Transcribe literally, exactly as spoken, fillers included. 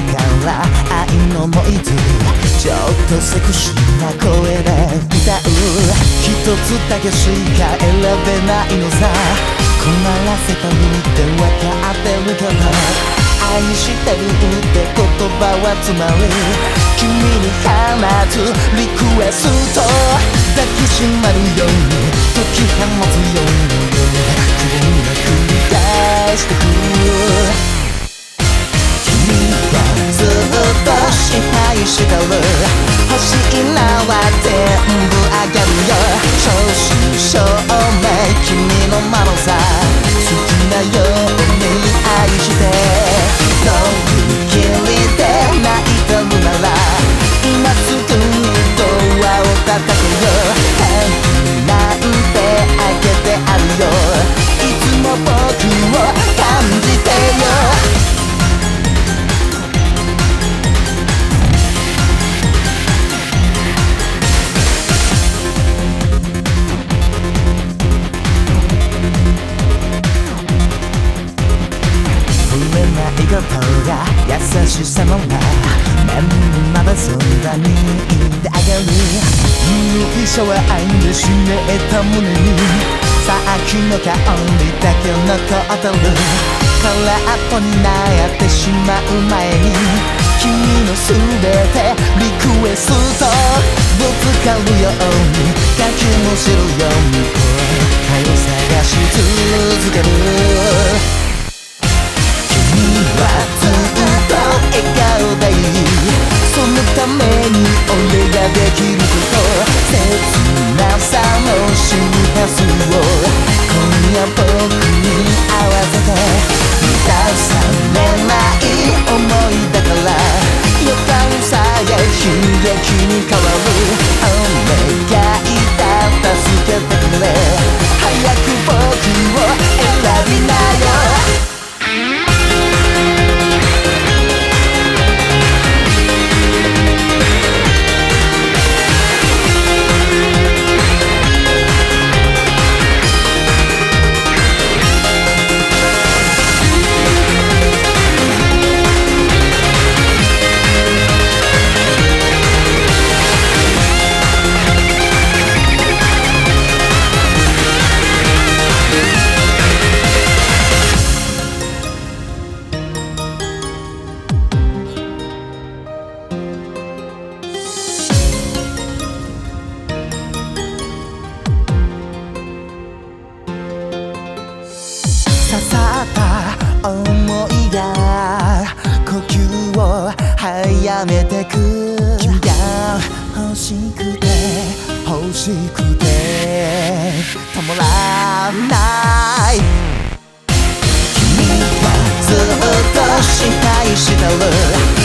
から愛のノイズ、ちょっとセクシーな声で歌う。一つだけしか選べないのさ、困らせたみって分かってるけど、愛してるって言葉はつまり君に放つリクエスト、抱きしまるように解き放つように君が繰り返してく。君がずっと支配してる欲しいのは全部あげるよ、正真正銘君のままさ、好きなように愛して乗り切りで泣いてるなら今すぐにドアを叩くよ、ハグなんてあげてあるよ、いつも僕を感じてよ。ことが優しさのな目にまだそんなにいてあげる。勇者は愛で湿った胸にさっきの香りだけ残ってる。空っぽになってしまう前に君のすべてリクエストぶつかるようにかきむしるように愛を探し続ける。ずっと笑顔でいい、そのために俺ができること、切なさの周波数を今夜僕に合わせて、満たされない想いだから予感さえ悲劇に変わる。お願いだ助けてくれ、早く僕を選びなよ。刺さった想いが呼吸を早めてく。君が欲しくて欲しくてたまらない。君はずっと支配してる